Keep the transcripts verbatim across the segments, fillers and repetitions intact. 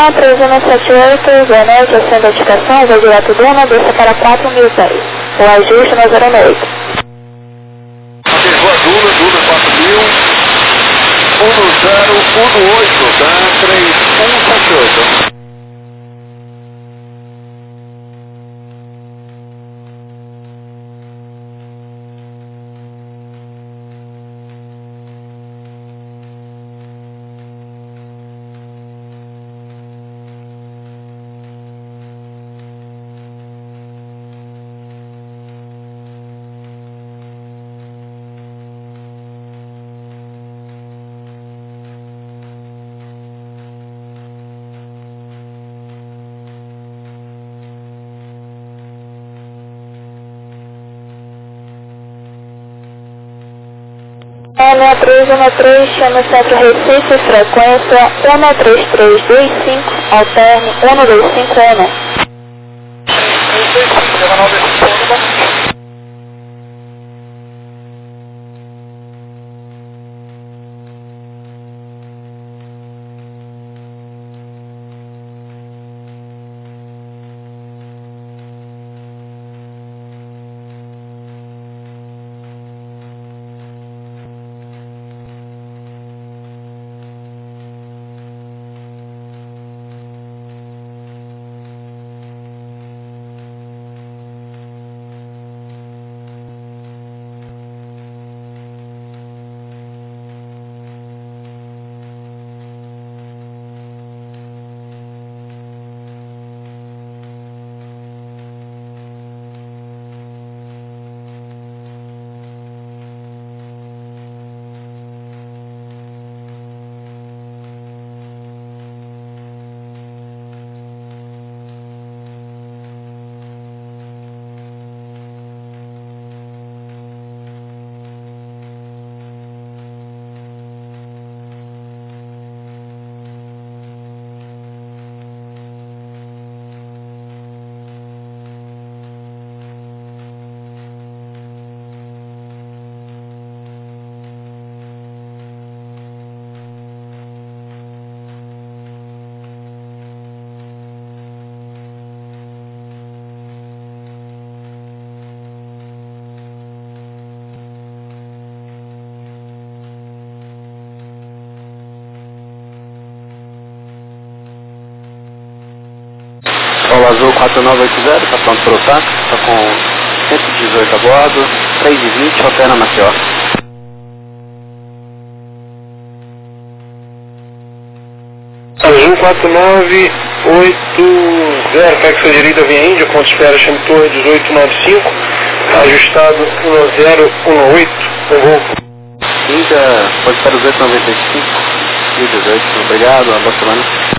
Manhã, três um sete oito, boa noite, acenda a indicação, vou direto do um, desça para quatro mil dez. O ajuste na zero oito. Abençoa Duna, Duna quatro mil, um zero um oito, tá? três um sete oito. N três um três, chama Centro Recife, frequência um três três dois cinco, alterne um dois cinco um. um dois cinco, diagonal dois cinco um. Paulo Azul quatro nove oito zero, está pronto para o taxi, está com cento e dezoito a bordo, três e vinte, opera Maceió. Azul quatro nove oito zero, taxa direita via Índia, ponto de espera chame Torre dezoito nove cinco, ajustado um zero um oito, com voo. Índia, pode estar dezoito noventa e cinco, e dezoito, obrigado, uma boa semana.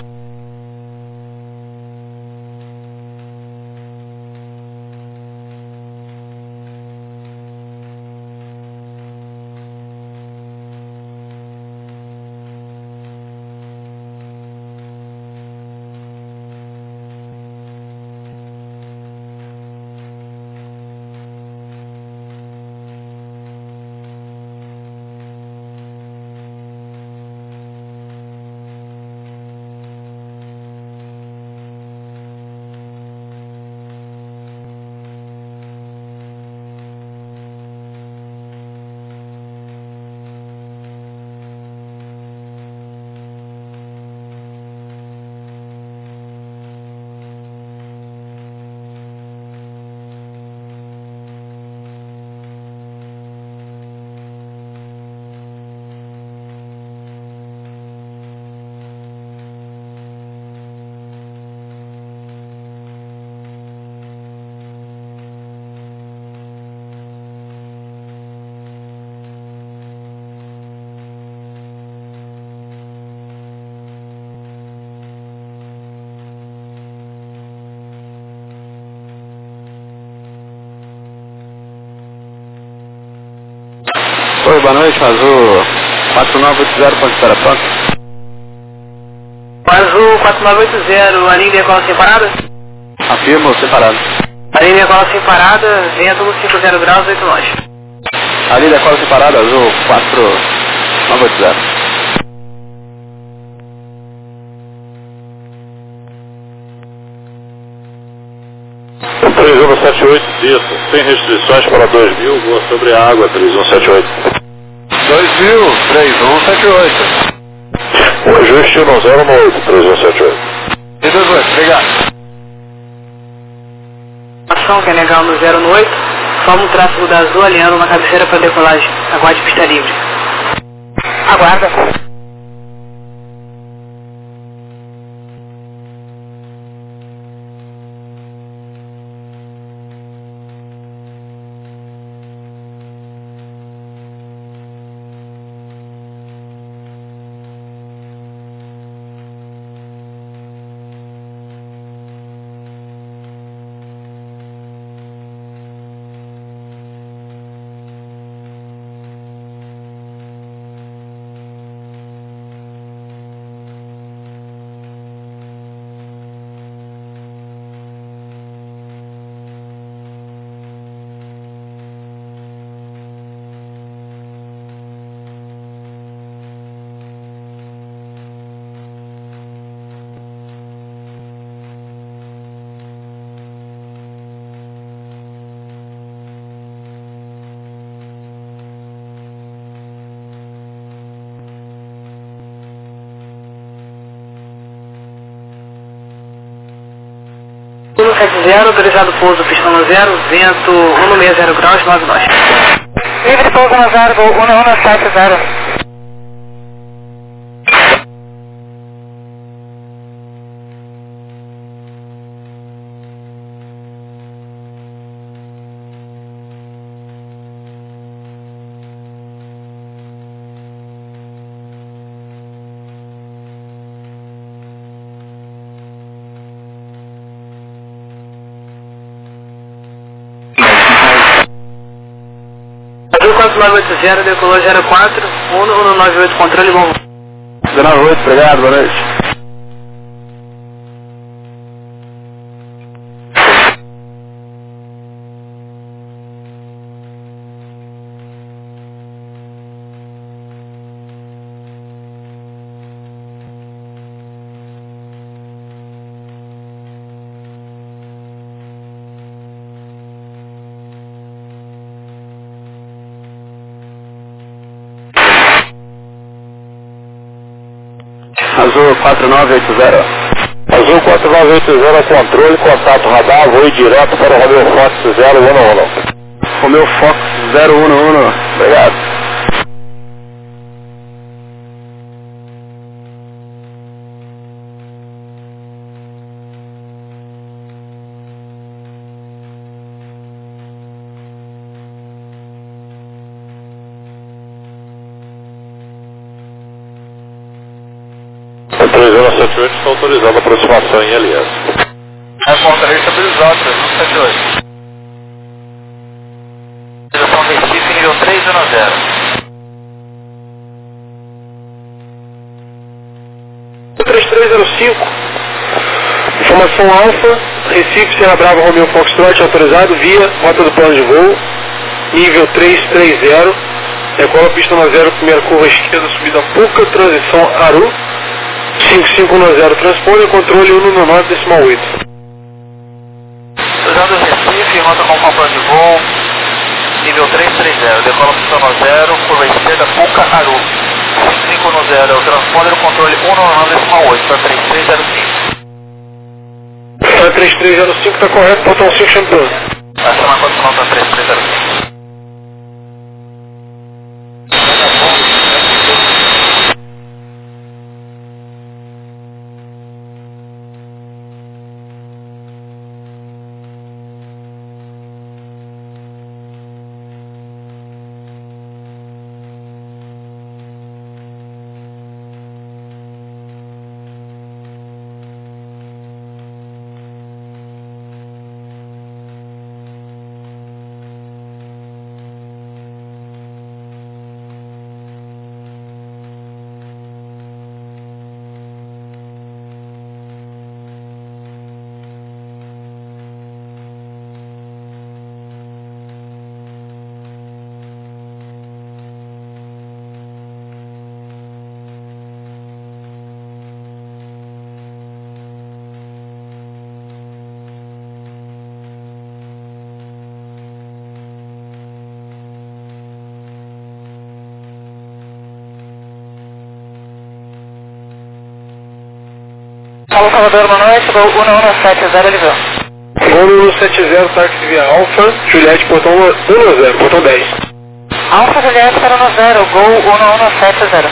Oi, boa noite, Azul quatro nove oito zero, pode estar pronto? Azul quatro nove oito zero, a linha decola sem parada? Afirmo, separado. A linha decola sem parada, venha tudo cinco zero graus, oito nós. A linha decola sem parada, Azul quatro nove oito zero. três um sete oito, desça, sem restrições para dois mil, voa sobre a água, três um sete oito. dois mil, três um sete oito. O ajuste no zero um oito, três um sete oito. E dois oito, obrigado. Ação que é legal no zero oito, forma um tráfego da Azul alinhando uma cabeceira para decolagem. Aguarde pista livre. Aguarda. um sete zero, autorizado pouso, pistão no zero, vento um seis zero graus, nove nós. Livre pouso no zero, um um sete zero. quatro nove oito zero, decolou zero quatro, um um nove oito, controle bom. zero nove oito, obrigado, boa noite. Azul quatro nove oito zero. Azul quatro nove oito zero, controle, contato radar, voo direto para o Romeo Fox zero um um. Romeo Fox zero um um, obrigado. três um sete oito está autorizando a aproximação em L S. É pontaria estabilizado, três um sete oito. Direção Recife, nível três um zero. três três zero cinco, informação Alfa, Recife, Serra Brava, Romeo Foxtrot, autorizado via rota do plano de voo, nível três três zero, decola pista no zero, primeira curva esquerda, subida Puca, transição Aru, cinco cinco um zero, transponder, controle um nove decimal oito. Usando Recife, rota com plano de voo, nível três três zero, decola pista no zero, curva esquerda, Puca, Aru, cinco cinco um zero, transponder, controle um nove decimal oito, para três três zero cinco. Para três três zero cinco está correto, faltam cinco champions. Essa é uma condição para três três zero cinco. Alô, Salvador, boa noite, Gol um um sete zero, ele viu. Gol um um sete zero, táxi via Alfa, Juliette, portão um um zero, portão dez. Alfa Juliette zero um zero, Gol um um sete zero.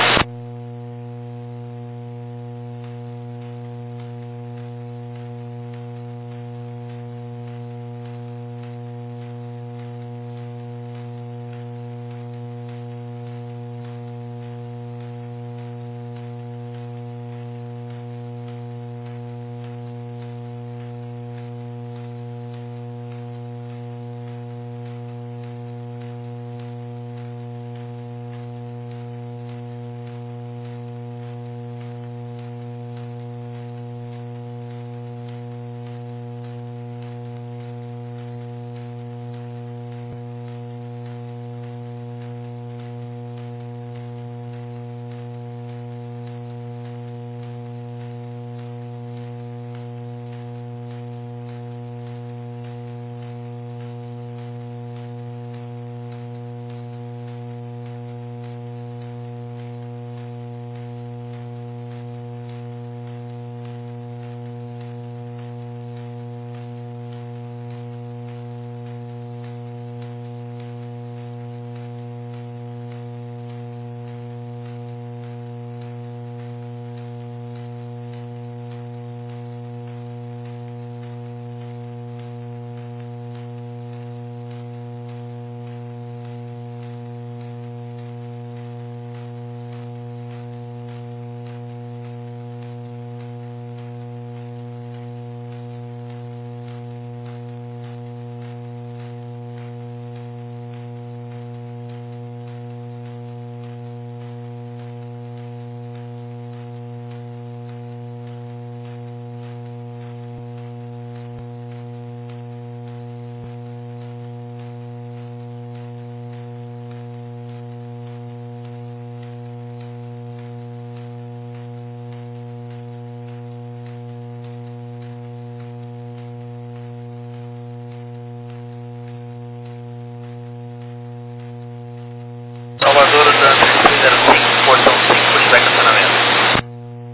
Salvador, três três zero cinco, portão cinco, pushback acionamento.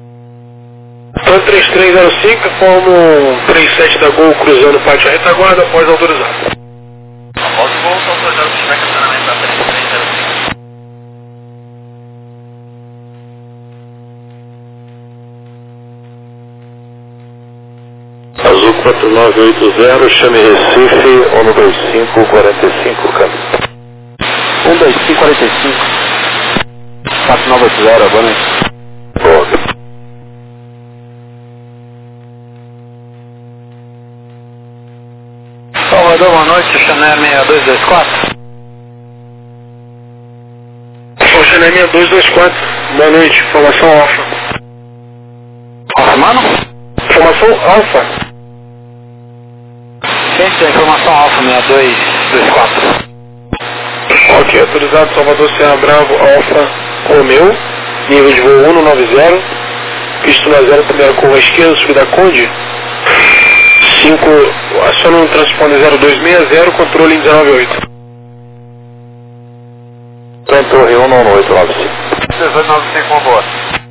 Então três três zero cinco, formo três sete da Gol cruzando o pátio retaguarda após autorizar. Após o voo, são autorizados pushback acionamento da três três zero cinco. Azul quatro nove oito zero, chame Recife, um dois cinco quarenta e cinco, câmbio. um dois cinco quarenta e cinco. quatro nove oito zero, boa noite. Boa. Salvador, boa noite, Chanel seis dois dois quatro. Chanel seis dois dois quatro, boa noite, informação Alfa. Alfa, mano? Informação Alfa. Gente, a informação Alfa seis dois dois quatro. Ok, autorizado Salvador Serra Bravo Alfa Romeu, nível de voo um nove zero, pista zero, primeira curva esquerda, subida Conde, cinco, aciona um transponder zero dois seis zero, controle dezenove oito. Torre um nove oito nove cinco. dezoito nove cinco, boa.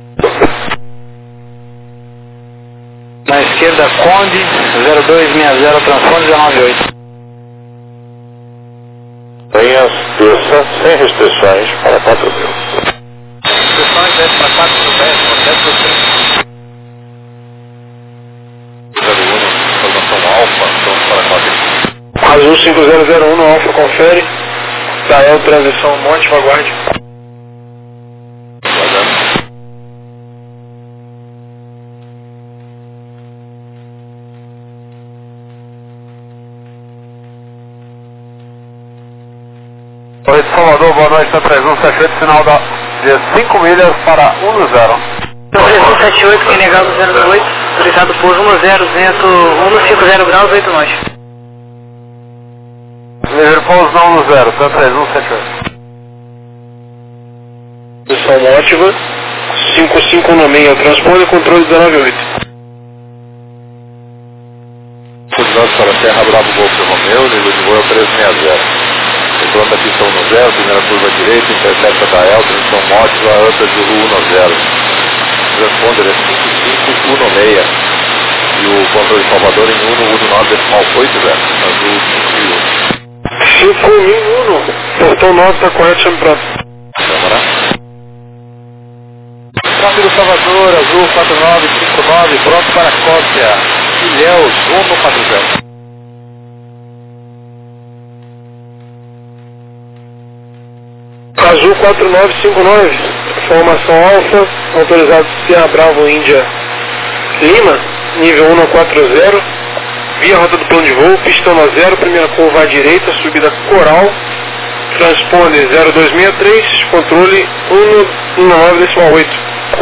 Na esquerda, Conde, zero dois seis zero, transponder dezenove oito. Venha terça, sem restrições, para quatro mil. Restrições dez para quatro mil, dez por cento. zero um, informação Alfa, então para quatro mil. Azul cinco zero zero um no Alfa, confere. Dael, transição Monte, aguarde. Oi, Salvador, boa noite, tá três um sete oito, sinal da, de cinco milhas para um zero. três um sete oito, quem negado zero oito, autorizado por um zero, vento um cinco zero graus, oito nós. Nível pouso não no zero, tá três um sete oito. Posição mótiva, cinco cinco no meio, transponder controle dezenove oito. Autorizado para Serra Bravo Golf Romeu, nível de voo três seis zero. Retorno da pista um zero, primeira curva direita, intercepta da El, transição móvel, outra de Zulu um zero. Transponder é cinco cinco um seis. E o controle de Salvador em um um nove decimal oito zero. Azul cinco mil e um. cinco mil e um. Portão nove está correto, chame pronto. Câmara. Rápido Salvador, Azul quatro nove cinco nove, pronto para a cópia. Ilhéus um quatro zero. Azul quatro nove cinco nove, formação Alfa, autorizado Sierra Bravo Índia Lima, nível um quatro zero, via rota do plano de voo, pista um zero, primeira curva à direita, subida Coral, transponder zero dois seis três, controle um um nove decimal oito.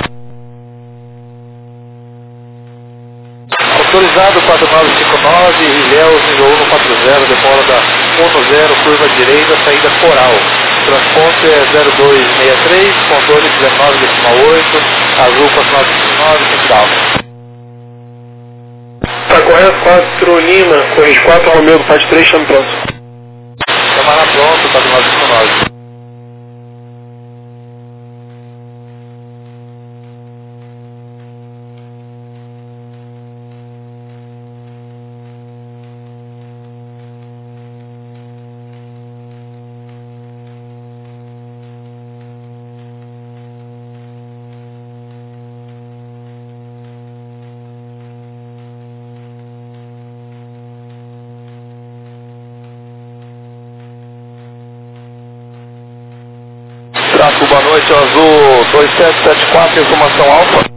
Autorizado quatro nove cinco nove, Ilhéus nível um quatro zero, decola da um zero, curva direita, saída Coral. Transporte é zero dois seis três, controle dezenove decimal oito, Azul quatro nove cinco nove, tem que dar alta. Está correto, quatro Lima, corrige quatro Romeu do parte três, chame pronto. Câmara pronto, quatro nove cinco nove. Tráfego, boa noite, Azul dois sete sete quatro, informação Alfa.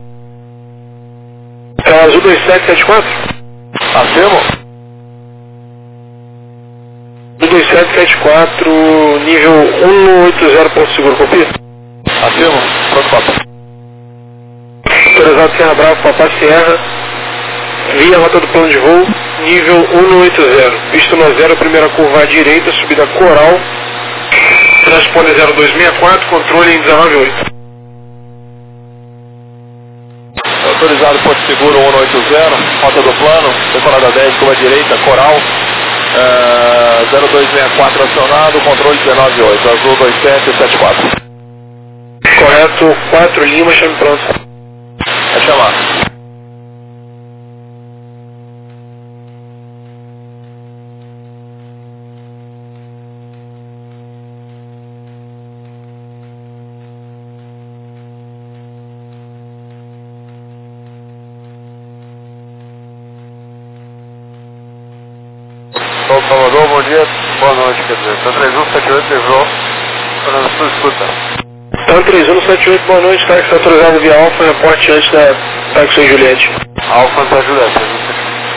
É Azul dois sete sete quatro? Afirmo. Azul dois sete sete quatro, nível um oito zero, ponto seguro, copia? Afirmo, pronto, papo. Autorizado Serra Bravo, Papá Sierra, via rota do plano de voo, nível um oito zero, pista um zero, primeira curva à direita, subida Coral, transponder zero dois seis quatro, controle em dezenove oito. Autorizado Porto Seguro um oito zero, rota do plano, decolada dez, curva direita, Coral, uh, zero dois seis quatro acionado, controle dezenove oito, Azul dois sete sete quatro. Correto, quatro Lima, chame pronto. É chamar. São Salvador, bom dia, boa noite, quer dizer, tá três um sete oito, levou, Fernando Sul, escuta. Então três um sete oito, boa noite, táxi autorizado via Alfa, reporte antes da táxi em Juliette. Alfa da Juliette, três um sete oito.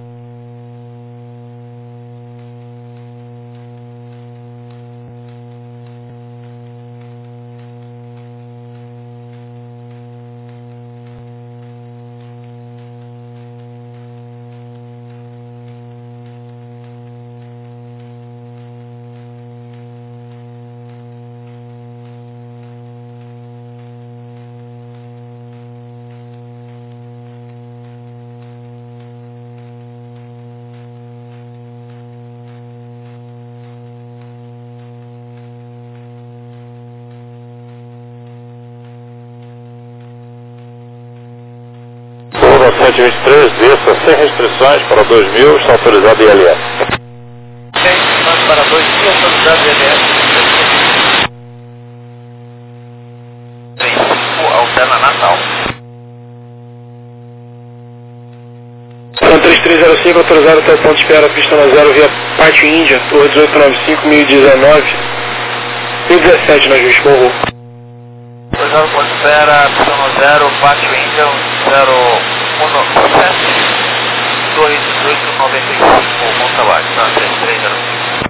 sete vinte e três, desça sem restrições para dois mil, está autorizado I L S. Sem restrições para dois mil, autorizado I L S. três cinco, alterna Natal. Então três três zero cinco, autorizado até o ponto de espera, pista um zero via Pátio Índia, Torre dezoito noventa e cinco, mil e dezenove, mil e dezessete na Juiz Morro. Autorizado ponto de espera, pista um zero, Pátio Índia, zero um sete, Torre dezoito noventa e cinco, bom trabalho, tá, três três zero cinco.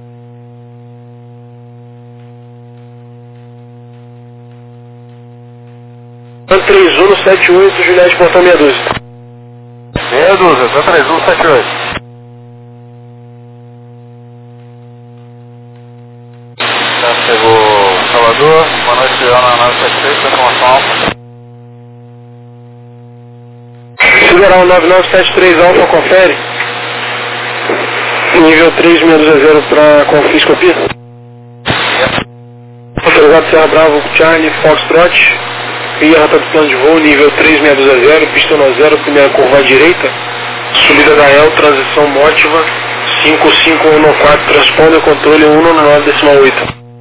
três um sete oito, Juliette, portão meia dúzia. Meia dúzia, tá três um sete oito. Já chegou Salvador, boa noite, Ana nove sete três, informação Alfa. Sideral nove nove sete três Alfa, confere. Nível três, meia dúzia zero para Confis, copia. Autorizado Serra Bravo, Charlie, Foxtrot. e a rota do plano de voo, nível três seis dois zero, pista nove zero, primeira curva à direita, subida da E L, transição Motiva, cinco cinco um quatro, transponder, controle um um nove decimal oito.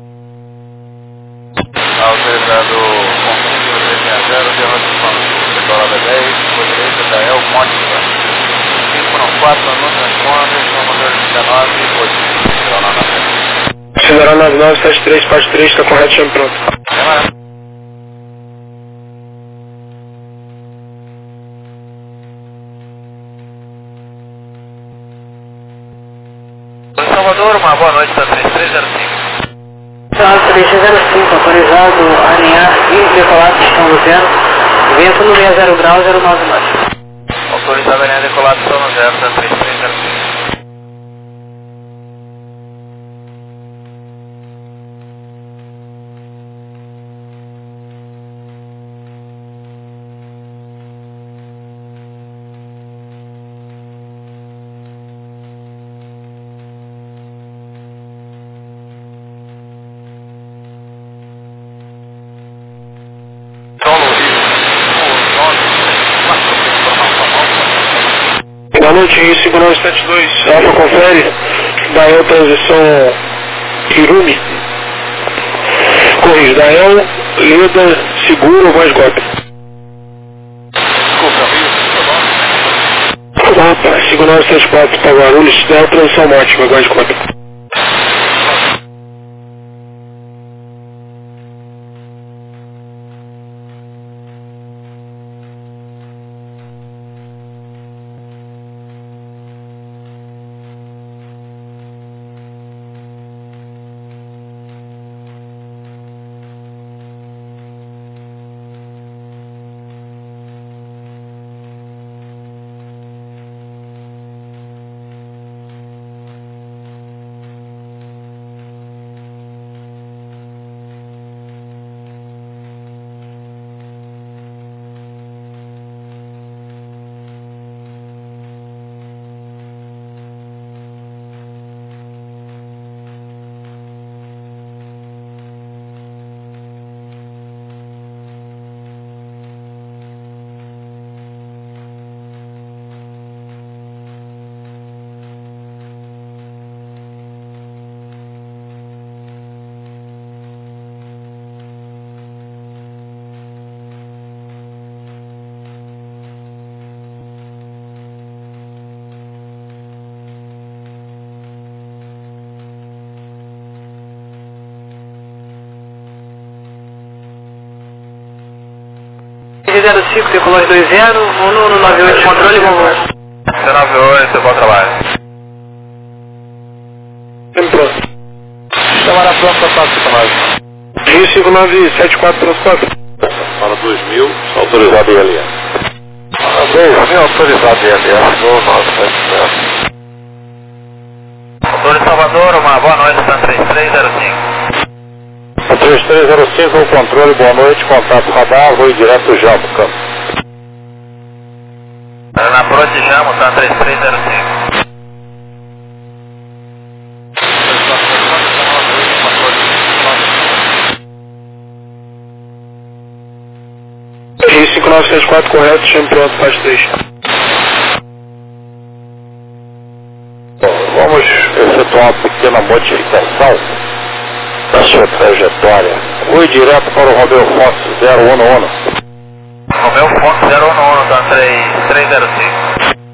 Autorizado confirmo três seis zero, derrota do plano, decolada dez, curva direita da E L, Motiva, cinco um quatro, no transponder, motor dezenove, oito, Cidará nove nove sete três quatro três, está correto, chame pronto. Salvador, uma boa noite, está três três zero cinco. Tá, três três zero cinco, autorizado a alinhar e decolar pistão do zero, vento no meia zero grau, zero nove nove. Autorizado a alinhar e decolar pistão no zero, está três três zero cinco. Boa noite, Rio cinco nove sete dois, Alfa confere, da E L transição Irumi. Corrige, da E L, Leda, seguro, voz golpe. Opa, cinco nove sete quatro para Guarulhos, da E L transição Motiva, voz golpe. zero cinco, decolagem dois zero, um no nove oito, controle, vamos lá. nove oito, bom trabalho. Sempre pronto. Chamar a pronto para taxa para nós. Rio cinco nove sete quatro, transporte. Para dois mil, autorizado I L S. Para dois mil, autorizado I L S, dois nove sete zero. Motor de Salvador, uma boa noite, está três três zero cinco. três três zero cinco, o controle, boa noite, contato radar, voo direto Jambo, campo. Na Pro de Jambo, está três três zero cinco. Rio cinco nove sete quatro, correto, chame pronto, faz três. Bom, vamos efetuar uma pequena modificação da sua trajetória. Fui direto para o Romeo Fox zero um um. Romeo Fox zero um um, está três três zero cinco.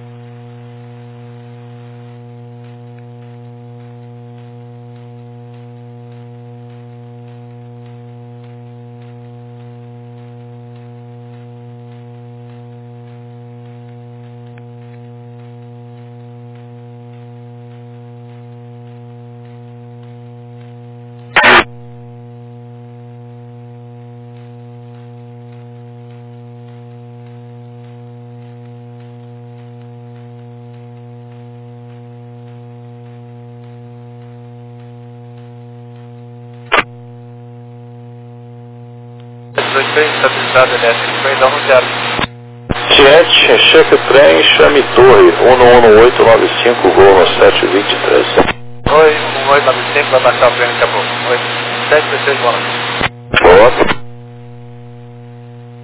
Estabilizado elétrico, perdão no zero. Tiete, chefe trem, chame torre, um um oito nove cinco, gol no sete vinte e três. Oi, um oito nove cinco, vai baixar o prêmio, acabou. Oi, sete dezesseis, boa noite. Boa.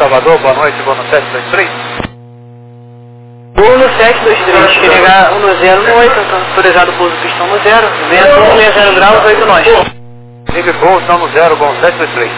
Salvador, boa noite, vou no sete dois três. Vou no sete dois três, que negar um no zero no oito, autorizado o pouso pistão no zero, vento um sessenta zero graus, oito nós. Nível gol, estão no zero, gol sete dois três.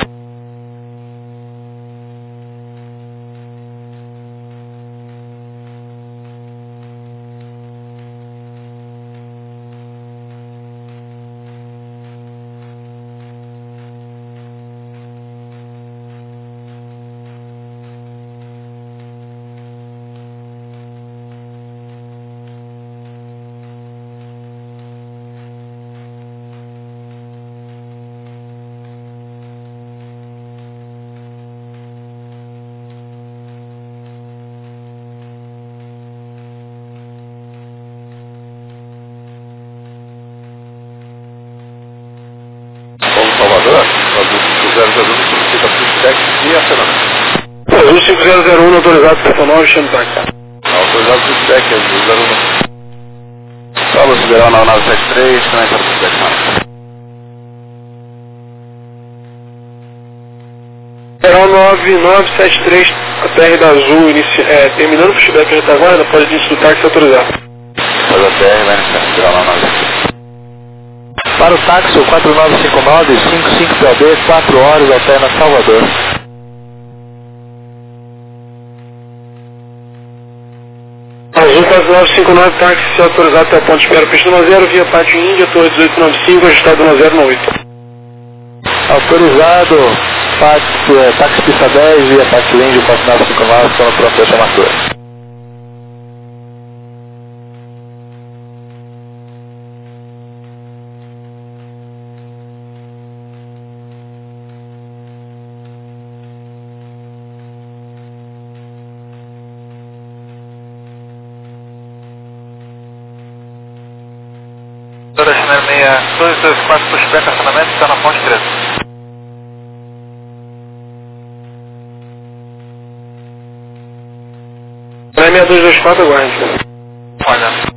Salvador, cinco zero zero um solicita pushback e acionamento. Azul cinco zero zero um autorizado para nove, chame táxi. Autorizado pushback, Azul zero um. Salve, Sideral nove nove sete três, também para pushback mais. Sideral nove nove sete três, a T R da Azul, inicia, é, terminando o pushback de retaguarda, pode início do táxi autorizado. Faz a T R, vai iniciar, Sideral nove nove sete três. Para o táxi quatro nove cinco nove, cinco cinco P B, quatro horas, alterna Salvador. Azul quatro nove cinco nove, táxi autorizado até o ponto de espera, pista no zero, via Pátio Índia, torre dezoito noventa e cinco, ajustado no zero no oito. Autorizado, táxi, é, táxi pista dez, via Pátio Índia, quatro nove cinco nove, estão no pronto de chamatura. dois dois quatro, pushback, acionamento, está na ponte três. seis dois dois quatro, aguarde. Olha.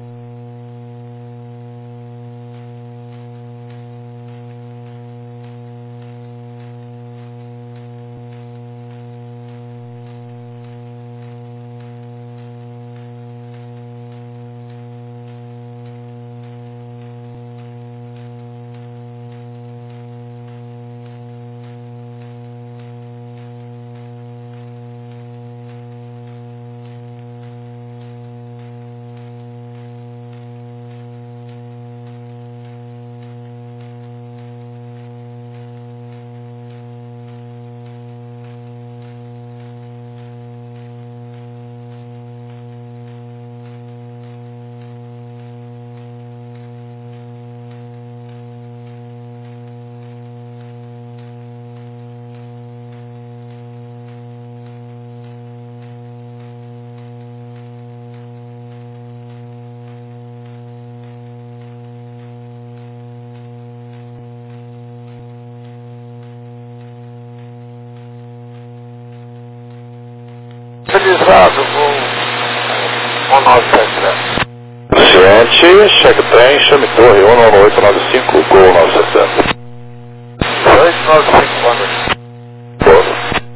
Utilizado com um nove sete três. Ciente, cheque trem, chame torre um nove oito nove cinco, gol nove sessenta. dois nove cinco, boa noite. Todo.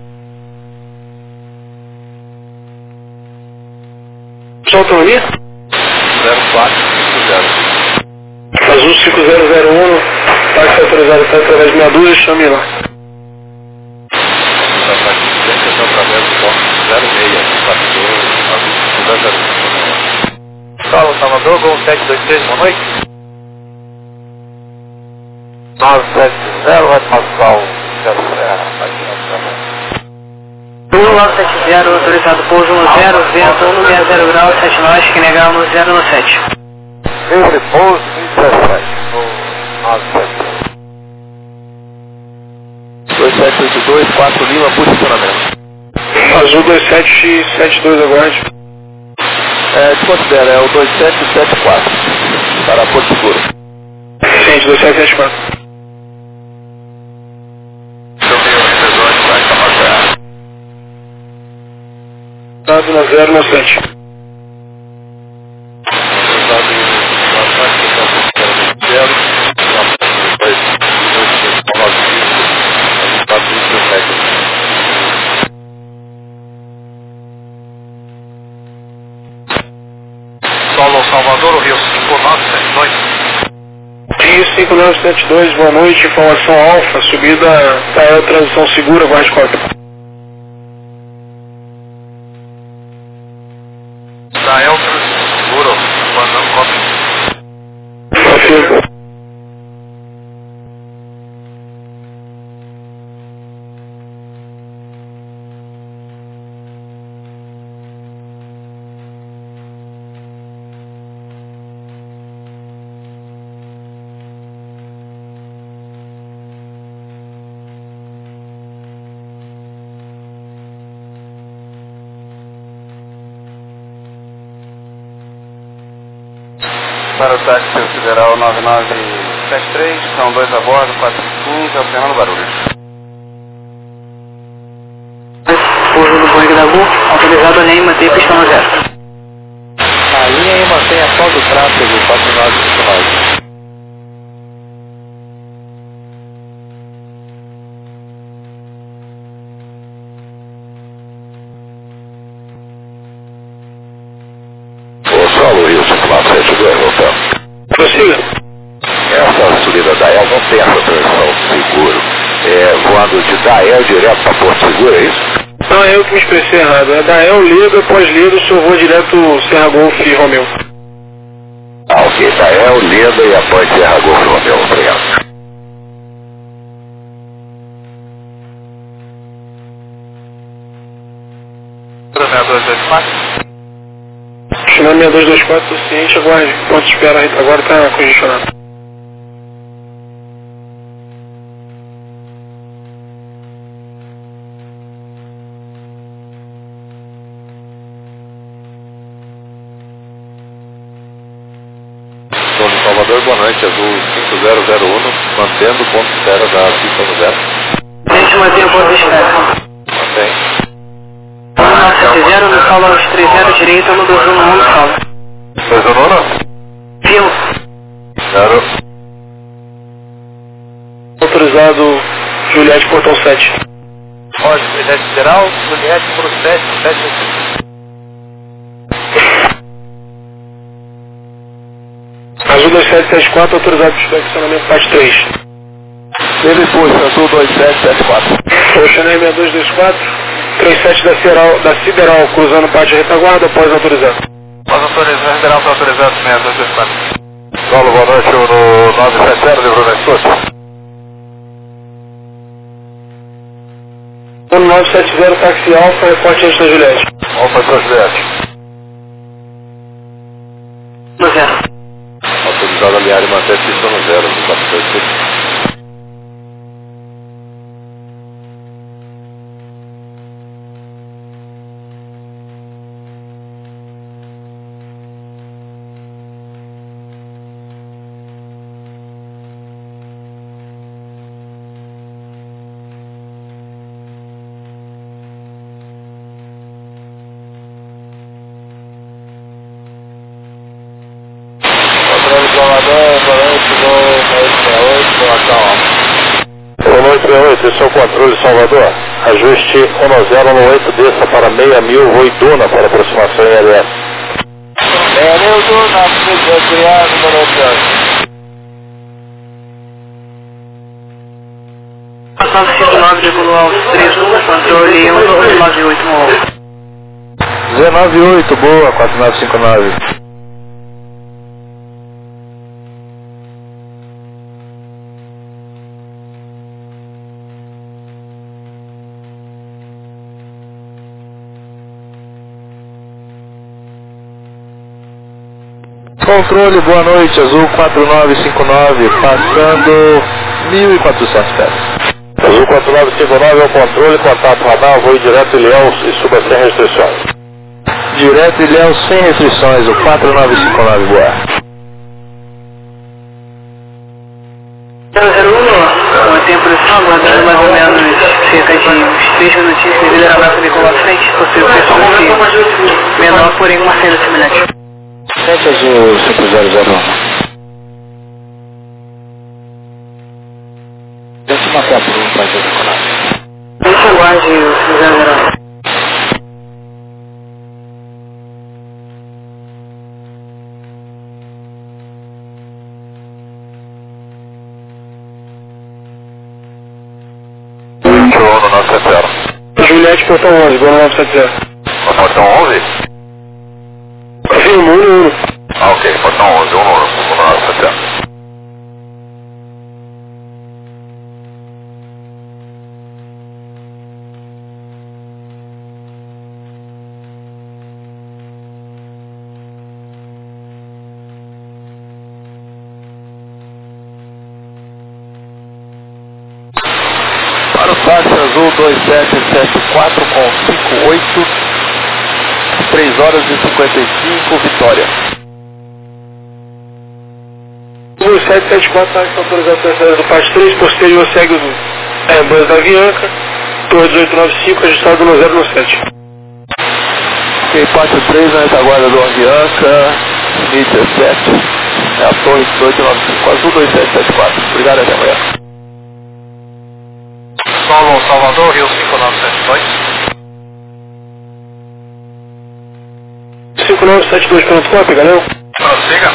Sua autonomia? zero quatro cinco zero. Azul cinco zero zero um, táxi autorizado até através de meia dúzia, chame lá. Salve, Salvador, gol sete dois três, boa noite. nove sete zero, vai passar o zero zero. um nove sete zero, autorizado pouso no zero, vento um no sessenta zero graus, sete nós, que negar no zero no sete. Livre pouso, vinte e sete, no nove sete zero. dois sete oito dois, quatro Lima, posicionamento. Azul dois sete sete dois, aguarde. É, desconsidera, é o dois sete sete quatro, para Porto Seguro. Ciente, dois sete sete quatro. Dado na zero no sete. Besouro Rio cinco nove sete dois. Rio cinco nove sete dois, boa noite, informação Alfa, subida Tael, transição segura, guarde cópia. Tael, transição segura, guardando cópia. Confirmo. Para o táxi federal nove nove sete três, são dois a bordo, quatro quinze, é o Fernando Barulhos. Pouso do Boeing da Gol, autorizado a linha e manter pistão no zero. A linha e mantém a sol do tráfego quatro nove cinco nove. Solo Rio cinco nove sete dois, voltando. Prossiga. Essa subida da El não tem essa transição seguro. É voando de Dael direto para Porto Seguro, é isso? Não, é eu que me expressei errado. É da El Liga, pós-Liga, o senhor voa direto Serra Golf e Romeu. Ah, ok. Dael, Leda e após Serra Golf e Romeu, obrigado. seis dois dois quatro. Chegando seis dois dois quatro, suficiente, aguarde. Ponto de espera, agora está congestionado. Sou de Salvador, boa noite, azul cinco zero zero um, mantendo o ponto de espera da pista no zero. Gente, mantém o ponto de espera. Mantém. um nove sete zero, no solo aos três zero direita, no dois um um no solo. dois um um? Viu? Zero. Autorizado Juliette Portão sete. Roger, Juliette Federal, Juliette por sete sete. Azul dois sete sete quatro, autorizado para estacionamento parte três. Ele puxa, azul dois sete sete quatro. Chanel seis dois dois quatro, três sete da Sideral, da Sideral cruzando parte retaguarda, após autorizado. Pós autorizado, Federal está autorizado seis dois dois quatro. Solo, boa noite, no nove sete zero, livramento sul. um nove sete zero, táxi Alfa, reporte antes da Juliette. Alfa São Juliette. No zero. Autorizado a alinhar e manter a pista no zero, no quatro dois seis. Boa noite, sessenta e oito, esse é o controle Salvador. Ajuste um zero um oito, desça para seis mil, voo Duna para aproximação em L S. É, meu Duna, filho, criado, número Passado cinco nove, decolou aos três um, controle um nove oito um. dezenove oito, boa, quatro nove cinco nove. Controle, boa noite, azul quatro nove cinco nove, passando mil e quatrocentos pés. Azul quatro nove cinco nove é o controle, contato radar, voo direto Ilhéus e suba sem restrições. Direto Ilhéus sem restrições, o quatro nove cinco nove, boa. zero zero um, mantém a posição, aguardando mais ou menos cerca de uns três minutinhos devido à aeronave com a frente, possível pessoalmente menor, porém uma saída semelhante. sete azul cinco zero zero um. Deixa eu marcar por um para decolar. Deixa aguarde o cinco zero zero um. sete, portão onze, Gol nove sete zero. Portão onze? Sim, um um. Ah, ok, portão onze, um um, Gol nove sete zero. Para o táxi azul dois sete sete quatro com cinco oito, três horas e cinquenta e cinco, Vitória. dois sete sete quatro, táxi autorizado para a saída do parte três, posterior segue o Airbus da Avianca, torre dezoito noventa e cinco, ajustado no zero sete. Ok, parte três na retaguarda do Avianca, mil dezessete, é a torre dezoito noventa e cinco, azul dois sete sete quatro. Obrigado, até amanhã. Solo Salvador, Rio cinco nove sete dois. cinco nove sete dois, pronto, copy, galera. Prossiga.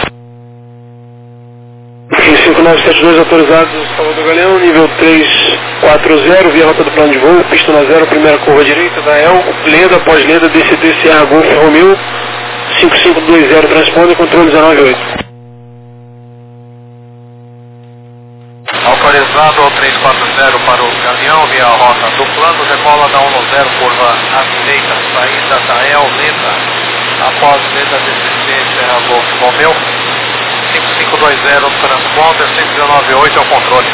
cinco nove sete dois, autorizado, Salvador Galeão, nível três quatro zero, via rota do plano de voo, pista na zero, primeira curva direita, da E L, Leda, pós-Leda, D C T C A, Golf Romeo, cinco cinco dois zero, transponder, controle dezenove oito. Autorizado ao três quatro zero para o Galeão, via rota do plano, decola da um zero, curva à direita, saída da E L, Leda, após Leda, D C T, Serra Golf Romeo, cinco cinco dois zero, transponder, cento e dezenove oito é o controle.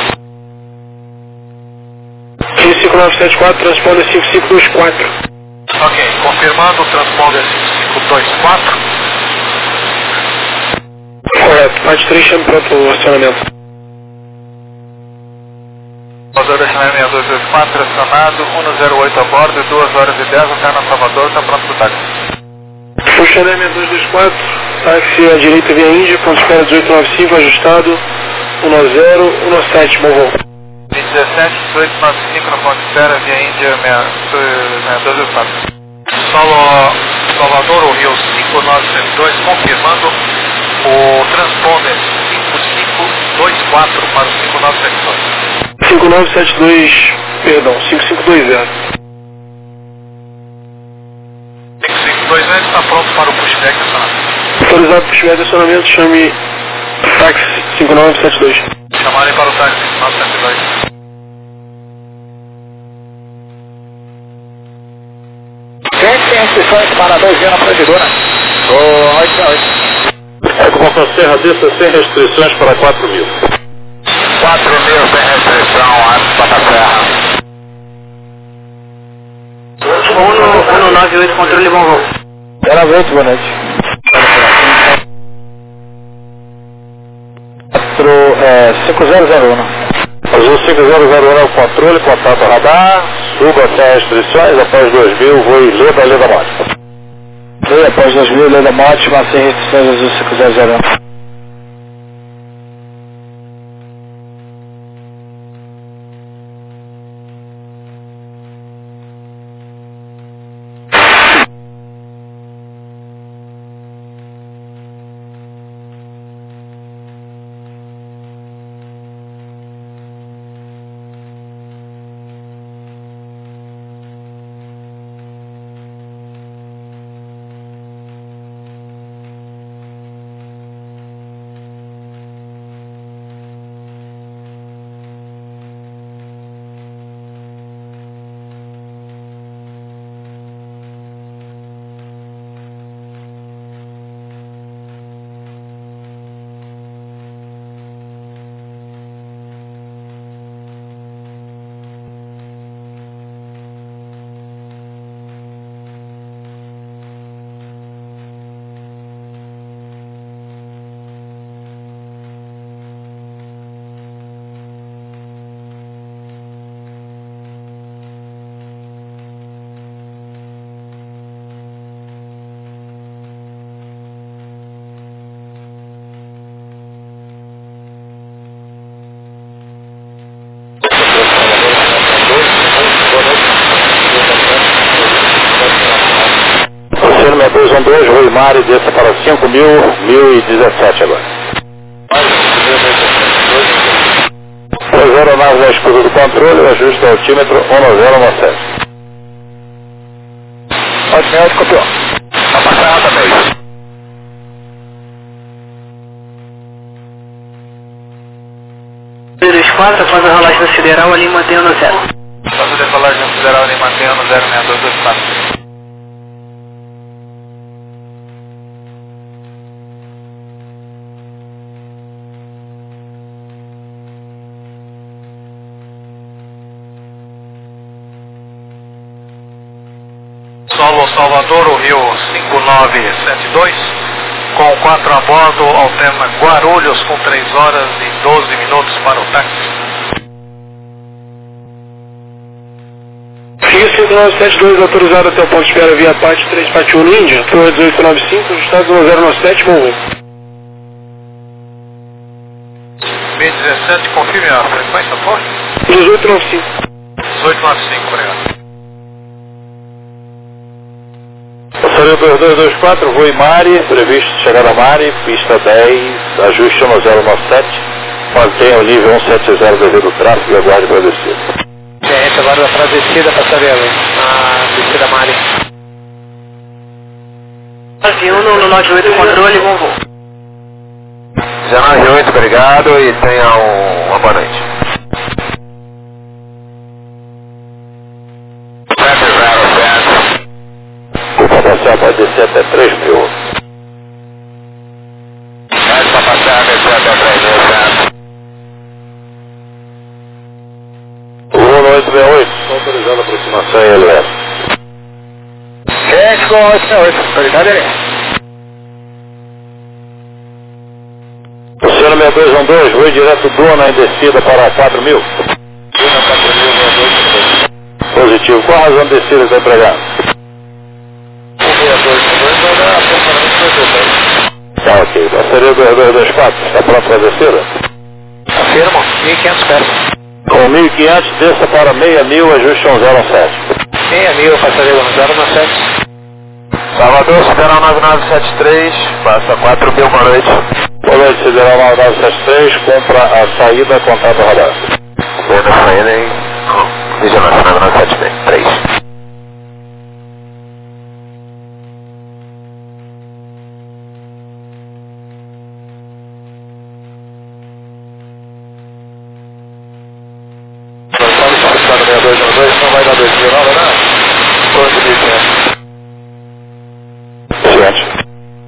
cinco nove sete quatro, transponder cinco cinco dois quatro. Ok, confirmando o transponder cinco cinco dois quatro. Correto, parte três, chame pronto o acionamento. Salvador seis dois dois quatro, acionado, um zero oito a bordo, duas horas e dez, até na Salvador, está pronto para o táxi. Fuxané seis dois dois quatro, táxi à direita via Índia, ponto de espera dezoito noventa e cinco, ajustado, um zero um sete, bom voo. dezessete, dezoito noventa e cinco, no ponto de espera, via Índia seis dois dois quatro. Solo Salvador, o Rio cinco nove sete dois, confirmando o transponder cinco cinco dois quatro para o cinco nove sete dois. cinco nove sete dois, perdão, cinco cinco dois zero. cinco cinco dois zero está pronto para o pushback acionamento. Autorizado pushback de acionamento, chame táxi cinco nove sete dois. Chamarem para o táxi cinco nove sete dois. Sem restrições para dois dias na provedora. Boa noite, boa noite. É como a Serra Vista sem restrições para quatro mil. quatro mil sem restrição, antes para a Serra. um nove oito, controle bom voo. Boa noite, boa noite. cinco zero zero um. Azul cinco zero zero um é o controle, contato radar, suba sem restrições, após dois mil, voe Leda, Leda Máxima. Voe após dois mil, Leda Máxima, sem restrições, Azul cinco zero zero um. dois um dois, Rui Mário, desça para cinco mil, mil e dezessete agora. As aeronaves na escuta do controle, ajuste o altímetro um zero um sete. oito seis oito, copiou. Tá passada mesmo. dois quatro, faz a rolagem da sideral ali, mantendo no zero. Faça a decolagem federal ali, mantenha no zero seis dois dois quatro. Solo Salvador, o Rio cinco nove sete dois, com quatro a bordo, alterna Guarulhos com três horas e doze minutos para o táxi. Rio cinco nove sete dois, autorizado até o ponto de espera via P A T três P A T um no Índia, torre dezoito nove cinco, ajustado no zero nove sete, bom voo. B dezessete, confirme a frequência, por favor. dezoito nove cinco. dezoito nove cinco, obrigado. Passarinho dois dois dois quatro, voo em Mari, previsto chegar a Mari, pista dez, ajuste no zero nove sete, mantenha o nível cento e setenta devido ao tráfego e aguarde para descer. Gente, agora para a descida, passarinho, a descida Mari. Avião no nove oito, controle, bom voo. dezenove oito, obrigado e tenha um, uma boa noite. O potencial pode descer até três mil. Essa passada descer até três mil, certo? um oito seis oito, autorizando a aproximação em L S. Gente, com oito seis oito, autorizado L S. Oceano seis dois um dois, voo direto Duna em descida para quatro mil. Duna quatro mil, seis dois. Positivo. Qual a razão de descida está empregado? seis dois dois vai dar aproximadamente dois mil. Tá ok. Passarinho dois dois dois quatro, está pronto para a descida? Afirmo, mil e quinhentos pés. Com mil e quinhentos, desça para seis mil, ajuste um zero sete. seis mil, passarinho, no zero nove sete. Salvador, Sideral nove nove sete três, passa quatro mil, boa noite. Boa noite, Sideral nove nove sete três, compra a saída, contato radar. Vendo a saída em Vigilância nove nove sete três. seis dois um dois, não vai dar dois mil, não, vai dar? Quanto de tempo? Ciente.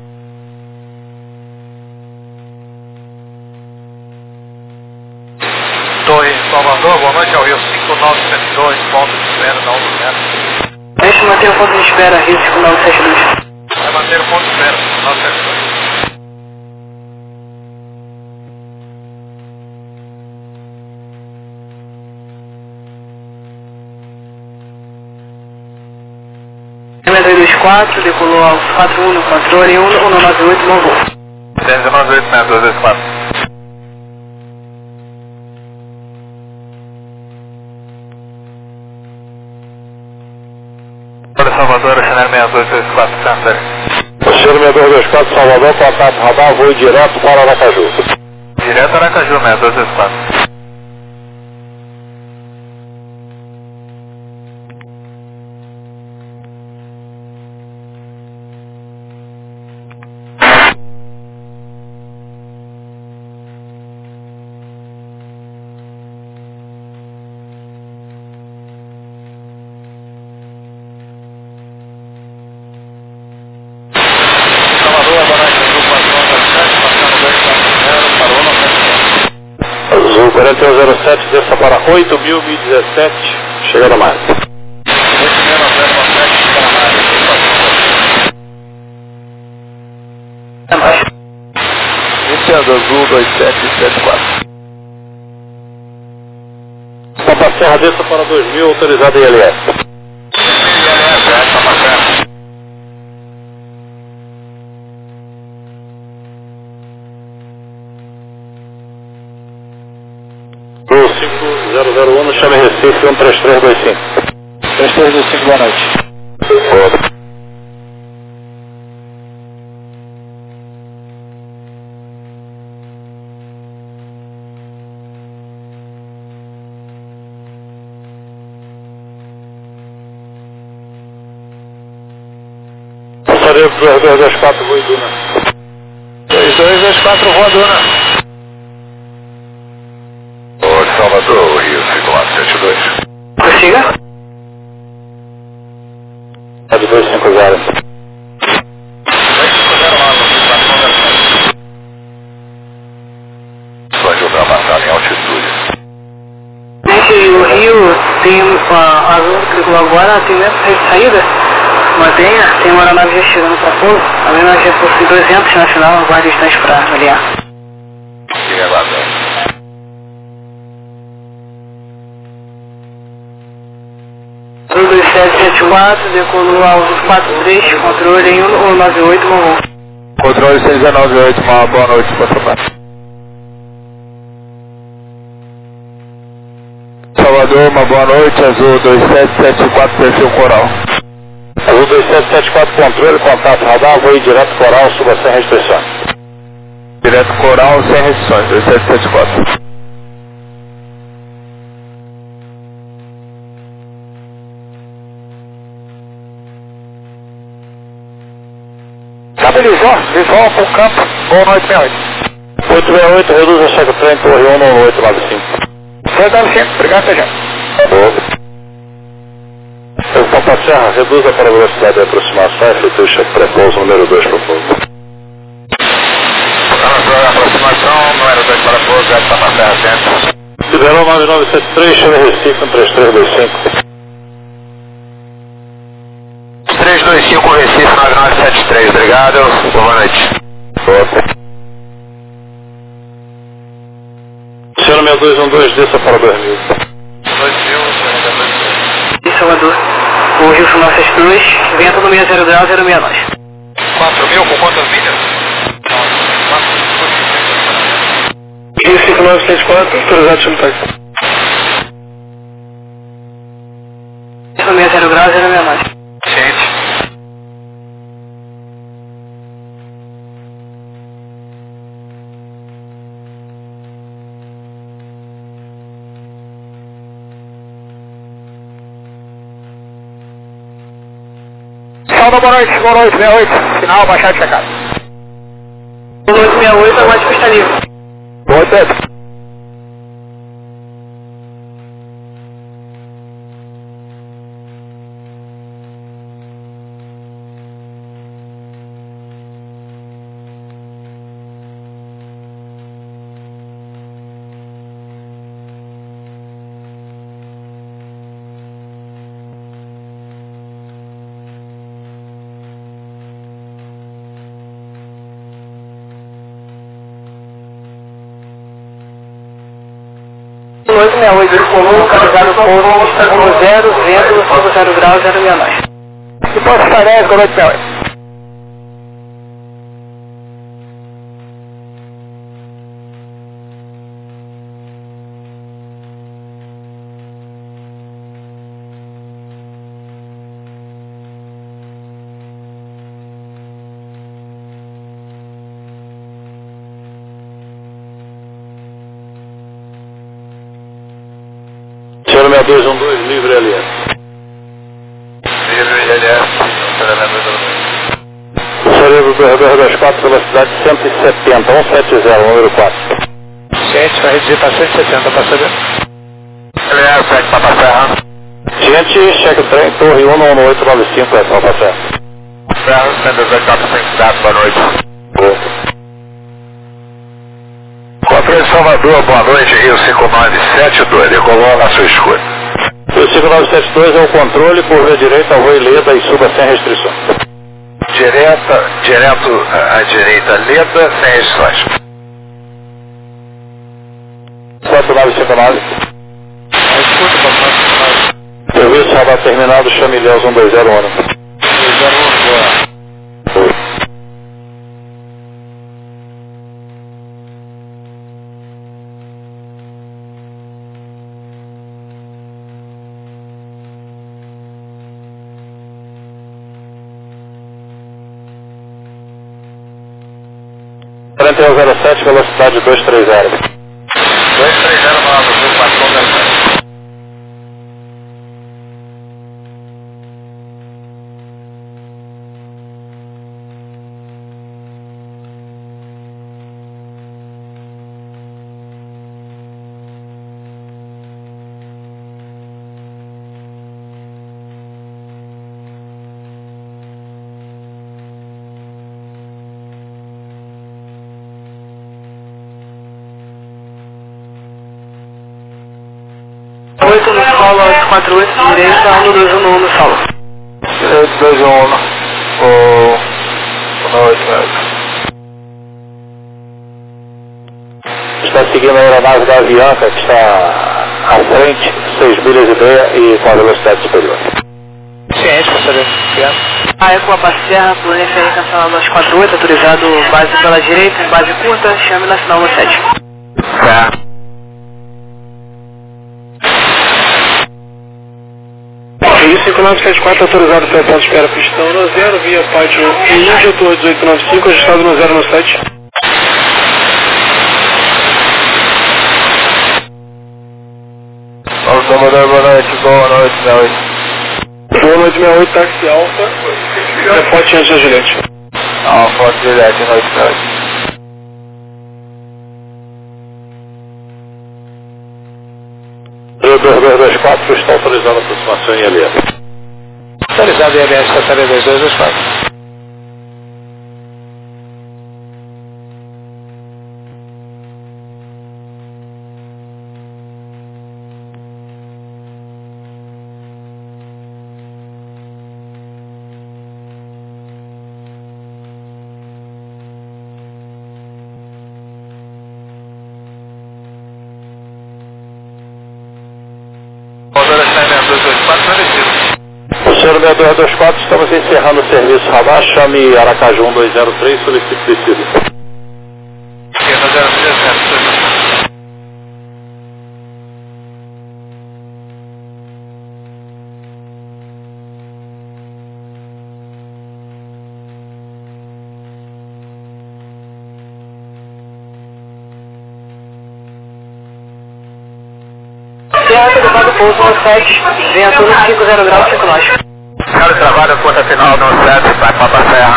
Torre Salvador, boa noite, ao Rio cinco nove sete dois, ponto de espera, da um zero. Deixa eu manter o ponto de espera, Rio cinco nove sete dois. Vai manter o ponto de espera, nove sete dois. seis dois dois quatro, decolou ao quatro um no controle, um no nove oito, bom voo. dezenove oito, seis dois dois quatro. Olha, Salvador, Chanel seis dois dois quatro, Center. Oceano seis dois dois quatro, Salvador, contato radar, voo direto para Aracaju. Direto Aracaju, seis dois dois quatro. Azul quarenta e um zero sete, desça para oito mil, mil e dezessete, chegando a mais. Iniciando Azul dois sete sete quatro. Está para a Serra, desça para dois mil, autorizado em L S. Voo cinco zero zero um, chame Recife, um três três dois cinco. três três dois cinco, boa noite. Boa. dois dois dois quatro, Rui Duna. dois dois dois quatro, Rua Duna. Ô, de Salvador, Rio cinco quatro sete dois. Prossiga. sete dois cinco zero. Só ajudar a marcar em altitude. Gente, o Rio tem a azul que ligou agora, tem menos de saída. Mantenha, tem uma aeronave já chegando para pouso. A mesma já possui duzentos na final, aguarde instantes para avaliar. Fica aguardando. um dois sete sete quatro, decolou alvo quatro três, controle em um nove oito, Morro. Controle seis nove oito, uma boa noite, por favor. Salvador, uma boa noite, Azul dois sete sete quatro, perfil Coral. Azul dois sete sete quatro, controle, contato radar, voo direto Coral, suba sem restrições. Direto Coral, sem restrições, dois sete sete quatro. Estabilizou, visual para o campo, boa noite, sessenta e oito. oito seis oito, reduz a cheque trem, torre um nove oito nove cinco. Foi nove cinco, obrigado, Sejão. Eu vou para a Serra, reduza para a velocidade de aproximação, efetua o cheque pré-pouso, número dois para pouso. Aproximação, número dois para pouso, já está para Serra Centro. Liberou nove nove sete três, chama Recife, um três três dois cinco. três dois cinco Recife nove nove sete três, obrigado, boa noite. Boa. Senhor seis dois um dois, desça para dois mil. dois mil, Em Salvador, o Rio Final sete dois, vento no meia zero grau, zero seis nove. quatro mil, com quantas milhas? Rio cinco nove sete quatro, autorizado simultâneo. No meia zero grau, zero seis nove. Gente. Salva, boa noite, boa noite, sessenta e oito, final, baixado checado. oito sessenta e oito, aguarde pista livre. Boa, Pedro. oito sessenta e oito, comum, carregado pouso, está zero, vento, sobre zero grau, zero seis nove. E posso estar dez, boa noite, sessenta e oito. Senhor seis dois um dois, livre L S. Livre L S, aceleramento do Cerebro dois dois dois quatro, velocidade cento e setenta, cento e setenta, número quatro. Gente, vai reduzir para cento e sessenta, para saber. L S, sete para Serra. Gente, cheque trem, torre um nove oito nove cinco, é só para Serra. Serra, cento e dezoito, quatro cinco quatro, boa noite. Boa. Controle Salvador, boa noite, Rio cinco nove sete dois, decolou na sua escuta. O cinco nove sete dois é o controle, curva direita, Rui Leda e suba sem restrições. Direta, direto à direita, Leda, sem restrições. quatro nove cinco nove. Escuta, quatro nove cinco nove. Serviço Radar Terminado, chame Ilhéus um dois zero um. dois zero um, boa. quarenta e um zero sete, velocidade dois três zero. dois três zero nove, Rio quatro zero sete. quatro oito, direita, um dois um no solo. Direito dois um um, ou um oito oito. Está seguindo a aeronave da Avianca, que está à frente, seis milhas e meia e com a velocidade superior. Ciente, gostaria de chegar. A Eco Serra, plano F R cancelado dois quatro oito, autorizado base pela direita, base curta, chame nacional no sete. Tá. Isso, cinco nove sete quatro, autorizado pela ponto de espera pistão no zero, via pátio Índia, Torre dezoito noventa e cinco, ajustado no zero no sete. Vamos, Salvador, boa noite, boa noite, boa noite. Boa noite, sessenta e oito, táxi alfa, reporte antes da Juliette. Ah, foto Juliette, noite, noite. dois dois dois quatro está autorizando a aproximação em L S. Autorizado em L S, Catarina dois dois dois quatro. O senhor seis dois dois quatro, estamos encerrando o serviço radar, chame Aracaju um dois zero três, solicite descida. Serra, autorizado pouso no sete, vento no cinco zero graus, cinco nós. Cara, trabalho, ponta final no sete, vai para a Serra.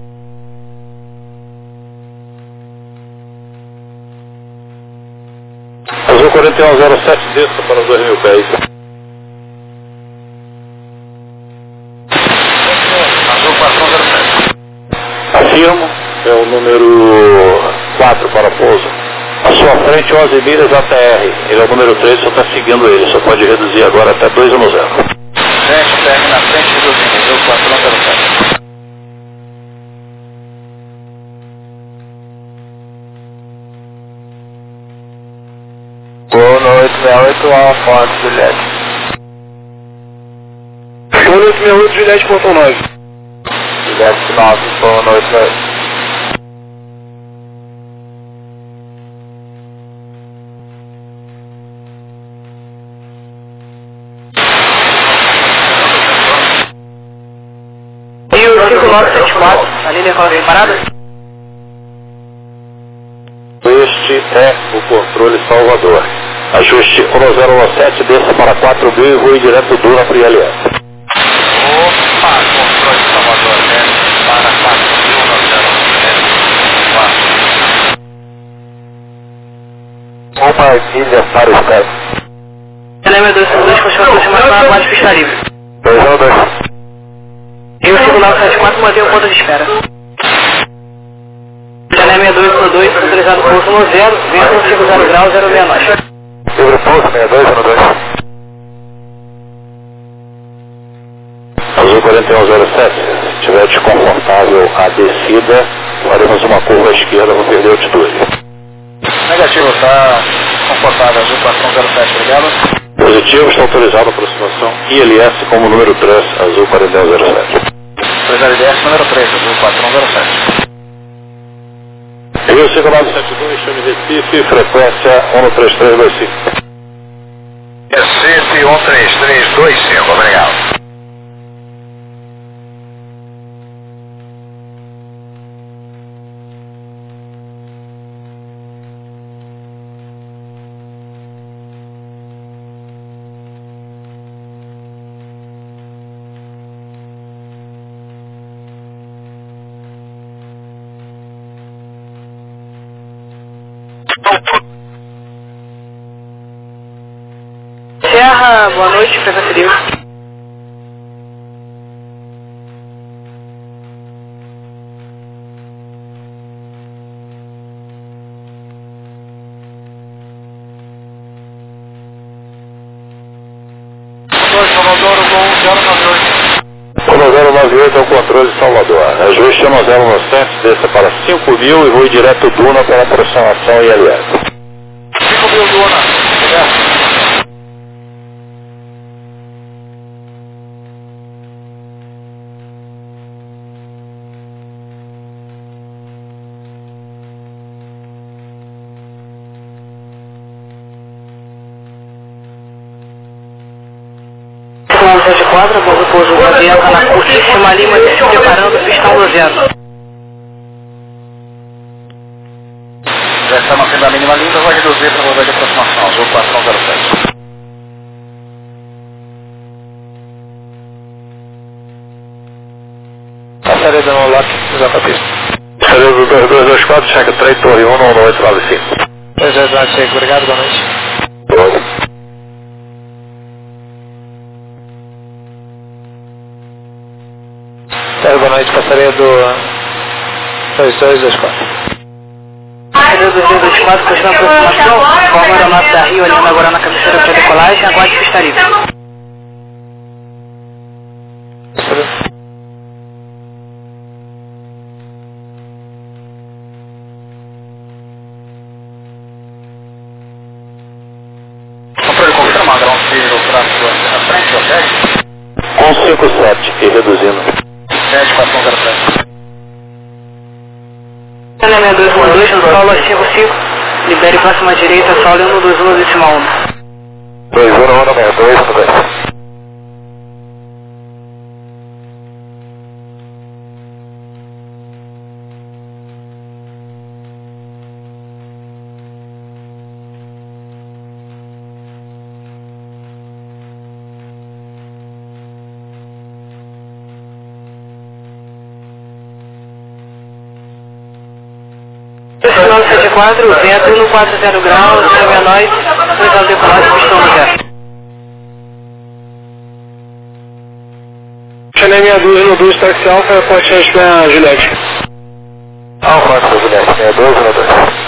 Azul quarenta e um zero sete, desça para dois mil pés. Azul quatro um zero sete. Afirmo, é o número quatro para pouso. À sua frente, onze milhas A T R. Ele é o número três, só está seguindo ele. Só pode reduzir agora até dois um zero. Frente, terra na frente, reduzindo, Azul quatro um zero sete. Boa noite, sessenta e oito, Alfonso, Juliette. Boa noite, sessenta e oito, Juliette, Portão nove. Juliette nove, boa noite, velho. E o cinco nove sete quatro, a linha com a parada? Este é o controle Salvador. Ajuste um zero um sete, desça para quatro mil e voe direto do Duna para I L S. Opa, controle Salvador, né? Para quatro mil no zero um, Uma milha para o Estado. L M dois dois, continua aproximação à base pista livre. dois um dois. E o cinco nove sete quatro mantém o ponto de espera. Janela sessenta e dois por dois, autorizado pouso no zero, vento no cinco zero graus, zero seis nós. Livre pouso, sessenta e dois zero dois. Azul quarenta e um zero sete, se estiver desconfortável a descida, faremos uma curva à esquerda, vou perder altitude. Negativo, está confortável, Azul quatro um zero sete, obrigado. Positivo, está autorizado a aproximação I L S como número três, Azul quarenta e um zero sete. dois L D S número três, Azul quatro um zero sete. Rio cinco nove sete dois, chame Recife, frequência um três três dois cinco. Recife um três três dois cinco, obrigado. Serra, boa noite, frequência livre. nove oito ao controle Salvador. Ajuste um zero nove sete, desça para cinco mil e voe direto Duna para aproximação I L S. cinco mil Duna, obrigado. sete quatro, vou pouso Gavieta na curtíssima Lima, se preparando, pistão do zero. Já está na frente da mínima linda, vai reduzir para voltar de aproximação, azul quatro zero sete. Passaria no lote, já para pista. Passaria do dois dois dois quatro, chega três, torre um, um oito nove cinco. dois dois dois cinco, obrigado, boa noite. Boa. Boa noite, passaria do dois dois dois quatro. Passaria do dois dois dois quatro, postando aproximação, forma da mata da Rio, olhando agora na cabeceira para decolagem, aguarde pista livre. Controle confirma, grão tiro para a frente, ok? um cinco sete e reduzindo. sete quatro zero sete. N dois um dois, solo cinco cinco, libere próxima direita, solo um dois um decimal um. dois um um seis dois, dois. nove sete quatro, vento no quatro zero graus, chame a nós, dois ao decolagem, pistão no zero. Chanel sessenta e dois no dois, táxi alfa, aporte a Juliette. Alfa, Juliette, sessenta e dois no dois.